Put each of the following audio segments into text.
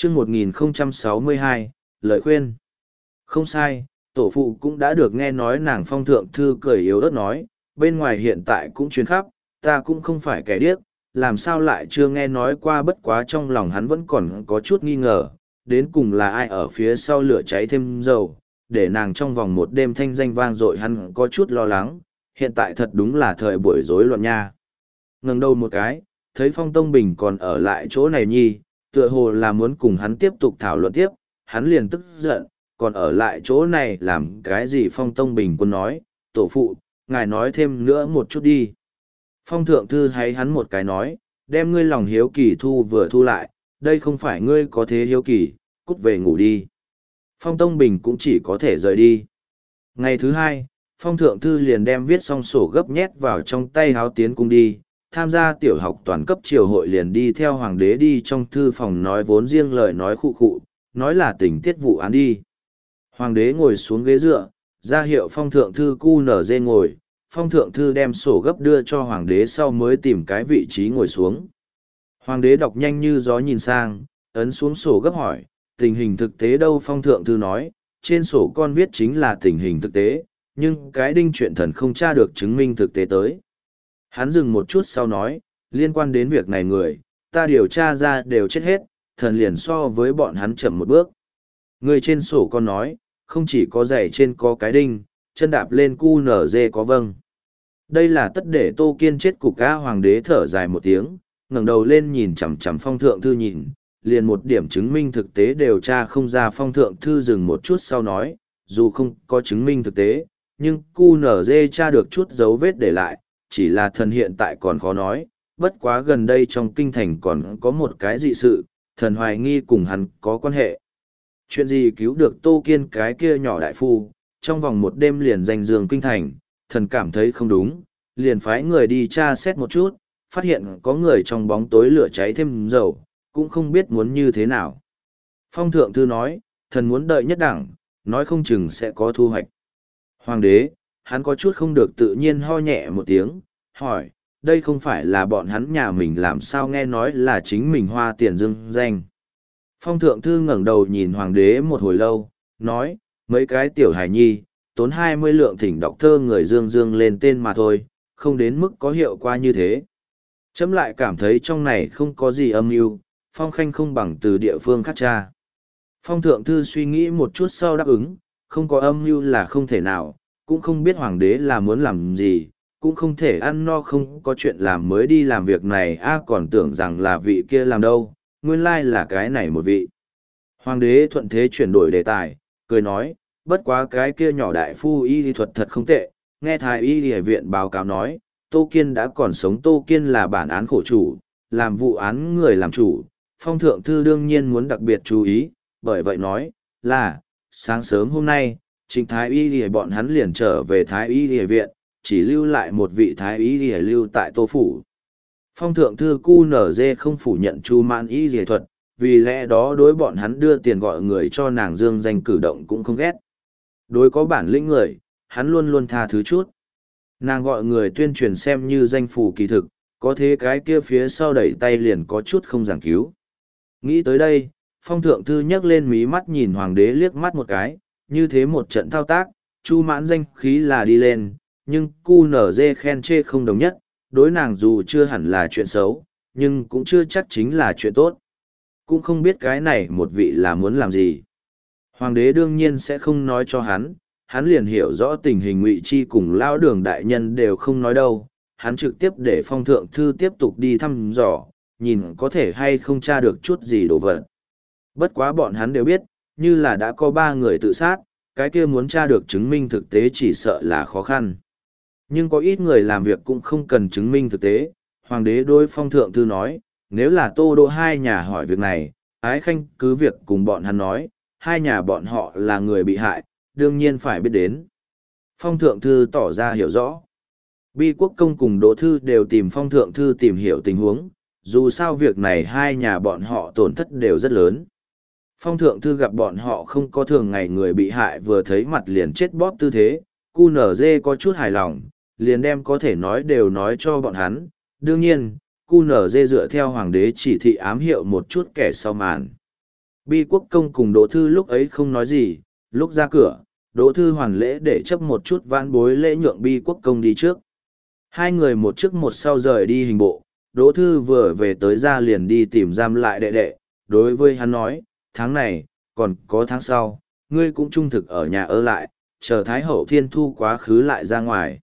chương 1062, lời khuyên. Không sai, tổ phụ cũng đã được nghe nói nàng phong thượng thư cười yếu ớt nói, bên ngoài hiện tại cũng truyền khắp, ta cũng không phải kẻ điếc, làm sao lại chưa nghe nói qua. Bất quá trong lòng hắn vẫn còn có chút nghi ngờ, đến cùng là ai ở phía sau lửa cháy thêm dầu, để nàng trong vòng một đêm thanh danh vang dội. Hắn có chút lo lắng, hiện tại thật đúng là thời buổi rối loạn nha. Ngẩng đầu một cái, thấy Phong Tông Bình còn ở lại chỗ này nhi, tựa hồ là muốn cùng hắn tiếp tục thảo luận tiếp, hắn liền tức giận, còn ở lại chỗ này làm cái gì? Phong Tông Bình quân nói, tổ phụ, ngài nói thêm nữa một chút đi. Phong thượng thư hay hắn một cái nói, đem ngươi lòng hiếu kỳ thu vừa thu lại, đây không phải ngươi có thế hiếu kỳ, cút về ngủ đi. Phong Tông Bình cũng chỉ có thể rời đi. Ngày thứ hai, Phong thượng thư liền đem viết xong sổ gấp nhét vào trong tay háo tiến cung đi, tham gia tiểu học toàn cấp triều hội liền đi theo hoàng đế đi trong thư phòng nói vốn riêng lời nói khụ khụ, nói là tình tiết vụ án đi. Hoàng đế ngồi xuống ghế dựa, ra hiệu Phong thượng thư cu nở dê ngồi, Phong thượng thư đem sổ gấp đưa cho hoàng đế sau mới tìm cái vị trí ngồi xuống. Hoàng đế đọc nhanh như gió nhìn sang, ấn xuống sổ gấp hỏi, tình hình thực tế đâu? Phong thượng thư nói, trên sổ con viết chính là tình hình thực tế, nhưng cái đinh chuyện thần không tra được chứng minh thực tế tới. Hắn dừng một chút sau nói, liên quan đến việc này người, ta điều tra ra đều chết hết, thần liền so với bọn hắn chậm một bước. Người trên sổ con nói, không chỉ có giày trên có cái đinh, chân đạp lên cu nở dê có vâng. Đây là tất để Tô Kiên chết cục ca. Hoàng đế thở dài một tiếng, ngẩng đầu lên nhìn chằm chằm Phong thượng thư nhìn, liền một điểm chứng minh thực tế đều tra không ra. Phong thượng thư dừng một chút sau nói, dù không có chứng minh thực tế, nhưng cu nở dê tra được chút dấu vết để lại, chỉ là thần hiện tại còn khó nói. Bất quá gần đây trong kinh thành còn có một cái dị sự, thần hoài nghi cùng hắn có quan hệ. Chuyện gì cứu được Tô Kiên cái kia nhỏ đại phu, trong vòng một đêm liền danh dương kinh thành, thần cảm thấy không đúng, liền phái người đi tra xét một chút, phát hiện có người trong bóng tối lửa cháy thêm dầu, cũng không biết muốn như thế nào. Phong thượng thư nói, thần muốn đợi nhất đẳng, nói không chừng sẽ có thu hoạch. Hoàng đế, hắn có chút không được tự nhiên ho nhẹ một tiếng, hỏi, đây không phải là bọn hắn nhà mình làm sao nghe nói là chính mình hoa tiền dưng danh. Phong thượng thư ngẩng đầu nhìn hoàng đế một hồi lâu, nói, mấy cái tiểu hài nhi, tốn 20 lượng thỉnh đọc thơ người dương dương lên tên mà thôi, không đến mức có hiệu quả như thế. Chấm lại cảm thấy trong này không có gì âm mưu, Phong Khanh không bằng từ địa phương khác tra. Phong thượng thư suy nghĩ một chút sau đáp ứng, không có âm mưu là không thể nào, cũng không biết hoàng đế là muốn làm gì, cũng không thể ăn no không có chuyện làm mới đi làm việc này. Còn tưởng rằng là vị kia làm đâu, nguyên lai là cái này một vị. Hoàng đế thuận thế chuyển đổi đề tài, cười nói, bất quá cái kia nhỏ đại phu y thuật thật không tệ, nghe thái y viện báo cáo nói, Tô Kiên đã còn sống. Tô Kiên là bản án khổ chủ, làm vụ án người làm chủ, Phong thượng thư đương nhiên muốn đặc biệt chú ý, bởi vậy nói, là, sáng sớm hôm nay, Trịnh thái y bọn hắn liền trở về thái y viện, chỉ lưu lại một vị thái y lưu tại Tô Phủ. Phong thượng thư cu nở dê không phủ nhận Chu Mãn y dề thuật, vì lẽ đó đối bọn hắn đưa tiền gọi người cho nàng dương danh cử động cũng không ghét. Đối có bản lĩnh người, hắn luôn luôn tha thứ chút. Nàng gọi người tuyên truyền xem như danh phù kỳ thực, có thế cái kia phía sau đẩy tay liền có chút không giảng cứu. Nghĩ tới đây, Phong thượng thư nhấc lên mí mắt nhìn hoàng đế liếc mắt một cái, như thế một trận thao tác, Chu Mãn danh khí là đi lên, nhưng cu nở dê khen chê không đồng nhất, đối nàng dù chưa hẳn là chuyện xấu, nhưng cũng chưa chắc chính là chuyện tốt. Cũng không biết cái này một vị là muốn làm gì. Hoàng đế đương nhiên sẽ không nói cho hắn liền hiểu rõ tình hình Ngụy Chi cùng Lão Đường đại nhân đều không nói đâu, hắn trực tiếp để Phong thượng thư tiếp tục đi thăm dò, nhìn có thể hay không tra được chút gì đồ vật. Bất quá bọn hắn đều biết, như là đã có 3 người tự sát, cái kia muốn tra được chứng minh thực tế chỉ sợ là khó khăn. Nhưng có ít người làm việc cũng không cần chứng minh thực tế. Hoàng đế đối Phong thượng thư nói, nếu là Tô Đỗ hai nhà hỏi việc này, Ái Khanh cứ việc cùng bọn hắn nói, hai nhà bọn họ là người bị hại, đương nhiên phải biết đến. Phong thượng thư tỏ ra hiểu rõ. Bi Quốc Công cùng Đỗ Thư đều tìm Phong thượng thư tìm hiểu tình huống, dù sao việc này hai nhà bọn họ tổn thất đều rất lớn. Phong thượng thư gặp bọn họ không có thường ngày người bị hại vừa thấy mặt liền chết bóp tư thế, QNZ có chút hài lòng, liền đem có thể nói đều nói cho bọn hắn. Đương nhiên, QNZ dựa theo hoàng đế chỉ thị ám hiệu một chút kẻ sau màn. Bi Quốc Công cùng Đỗ Thư lúc ấy không nói gì, lúc ra cửa, Đỗ Thư hoàn lễ để chấp một chút vãn bối lễ nhượng Bi Quốc Công đi trước. Hai người một trước một sau rời đi hình bộ, Đỗ Thư vừa về tới ra liền đi tìm giam lại đệ đệ, đối với hắn nói, tháng này, còn có tháng sau, ngươi cũng trung thực ở nhà ở lại, chờ Thái Hậu Thiên Thu quá khứ lại ra ngoài.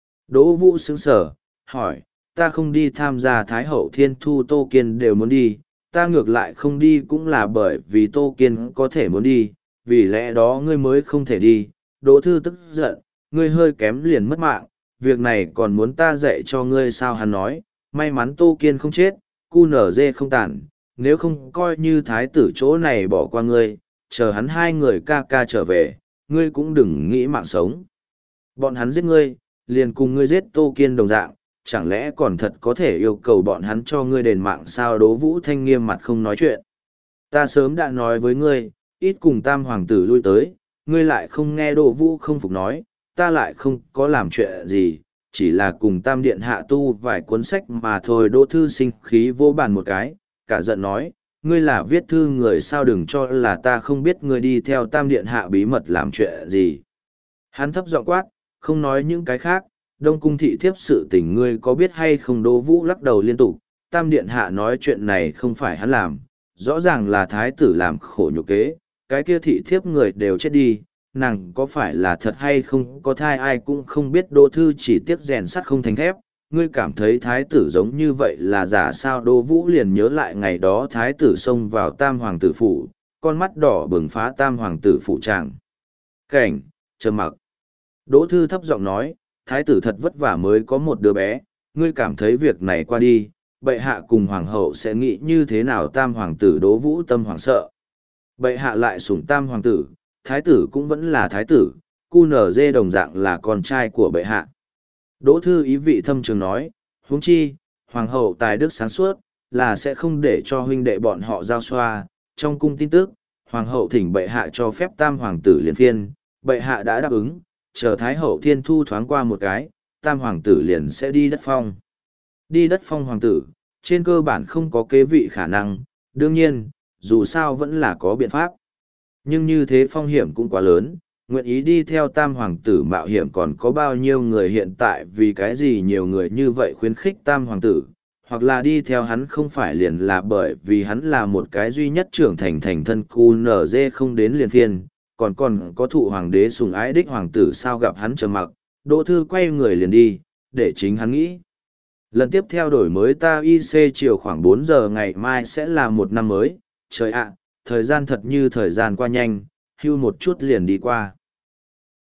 Đỗ Vũ sững sờ, hỏi, ta không đi tham gia Thái Hậu Thiên Thu Tô Kiên đều muốn đi, ta ngược lại không đi cũng là bởi vì Tô Kiên có thể muốn đi, vì lẽ đó ngươi mới không thể đi. Đỗ Thư tức giận, ngươi hơi kém liền mất mạng, việc này còn muốn ta dạy cho ngươi sao? Hắn nói, may mắn Tô Kiên không chết, cu nở dê không tàn, nếu không coi như thái tử chỗ này bỏ qua ngươi, chờ hắn hai người ca ca trở về, ngươi cũng đừng nghĩ mạng sống. Bọn hắn giết ngươi, liền cùng ngươi giết Tô Kiên đồng dạng, chẳng lẽ còn thật có thể yêu cầu bọn hắn cho ngươi đền mạng sao? Đỗ Vũ Thanh nghiêm mặt không nói chuyện. Ta sớm đã nói với ngươi, ít cùng tam hoàng tử lui tới, ngươi lại không nghe. Đỗ Vũ không phục nói, ta lại không có làm chuyện gì, chỉ là cùng tam điện hạ tu vài cuốn sách mà thôi. Đỗ Thư sinh khí vô bàn một cái, cả giận nói, ngươi là viết thư người sao, đừng cho là ta không biết ngươi đi theo tam điện hạ bí mật làm chuyện gì. Hắn thấp giọng quát, không nói những cái khác, Đông Cung thị thiếp sự tình ngươi có biết hay không? Đỗ Vũ lắc đầu liên tục, tam điện hạ nói chuyện này không phải hắn làm, rõ ràng là thái tử làm khổ nhục kế, cái kia thị thiếp người đều chết đi, nàng có phải là thật hay không có thai ai cũng không biết. Đỗ Thư chỉ tiếc rèn sắt không thành thép, ngươi cảm thấy thái tử giống như vậy là giả sao? Đỗ Vũ liền nhớ lại ngày đó thái tử xông vào tam hoàng tử phủ, con mắt đỏ bừng phá tam hoàng tử phủ tràng cảnh, trầm mặc. Đỗ Thư thấp giọng nói, thái tử thật vất vả mới có một đứa bé, ngươi cảm thấy việc này qua đi, bệ hạ cùng hoàng hậu sẽ nghĩ như thế nào? Tam hoàng tử Đỗ Vũ tâm hoảng sợ. Bệ hạ lại sủng tam hoàng tử, thái tử cũng vẫn là thái tử, cu nở dê đồng dạng là con trai của bệ hạ. Đỗ Thư ý vị thâm trường nói, huống chi, hoàng hậu tài đức sáng suốt, là sẽ không để cho huynh đệ bọn họ giao xoa. Trong cung tin tức, hoàng hậu thỉnh bệ hạ cho phép tam hoàng tử liền phiên, bệ hạ đã đáp ứng, chờ Thái Hậu Thiên Thu thoáng qua một cái, tam hoàng tử liền sẽ đi đất phong. Đi đất phong hoàng tử, trên cơ bản không có kế vị khả năng, đương nhiên, dù sao vẫn là có biện pháp. Nhưng như thế phong hiểm cũng quá lớn, nguyện ý đi theo tam hoàng tử mạo hiểm còn có bao nhiêu người hiện tại? Vì cái gì nhiều người như vậy khuyến khích tam hoàng tử, hoặc là đi theo hắn không phải liền là bởi vì hắn là một cái duy nhất trưởng thành thân cu nở dê không đến liền phiên, còn có thụ hoàng đế sùng ái đích hoàng tử sao? Gặp hắn trầm mặc, Đỗ Thư quay người liền đi, để chính hắn nghĩ. Lần tiếp theo đổi mới ta IC chiều khoảng 4 giờ ngày mai sẽ là một năm mới, trời ạ, thời gian thật như thời gian qua nhanh, hưu một chút liền đi qua.